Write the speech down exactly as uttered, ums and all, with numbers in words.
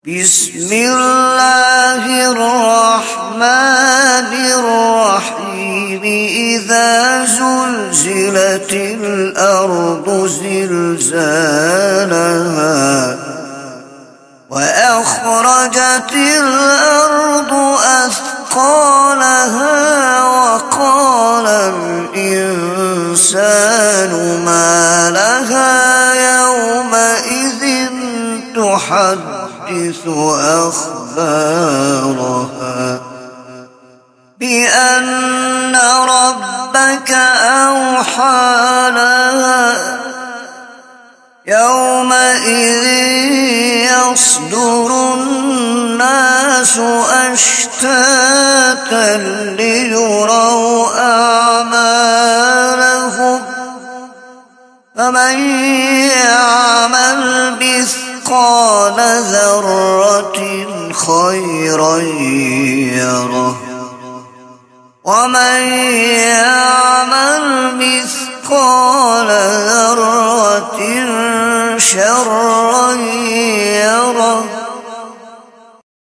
بسم الله الرحمن الرحيم إذا زلزلت الأرض زلزالها وأخرجت الأرض أثقالها وقال الإنسان ما لها يومئذ تحدث أخبارها بأن ربك أوحى لها يومئذ يصدر الناس أشتاتا ليروا أعمالهم فمن يعمل مثقال ذرة خيرا يره ومن يعمل مثقال ذرة شرا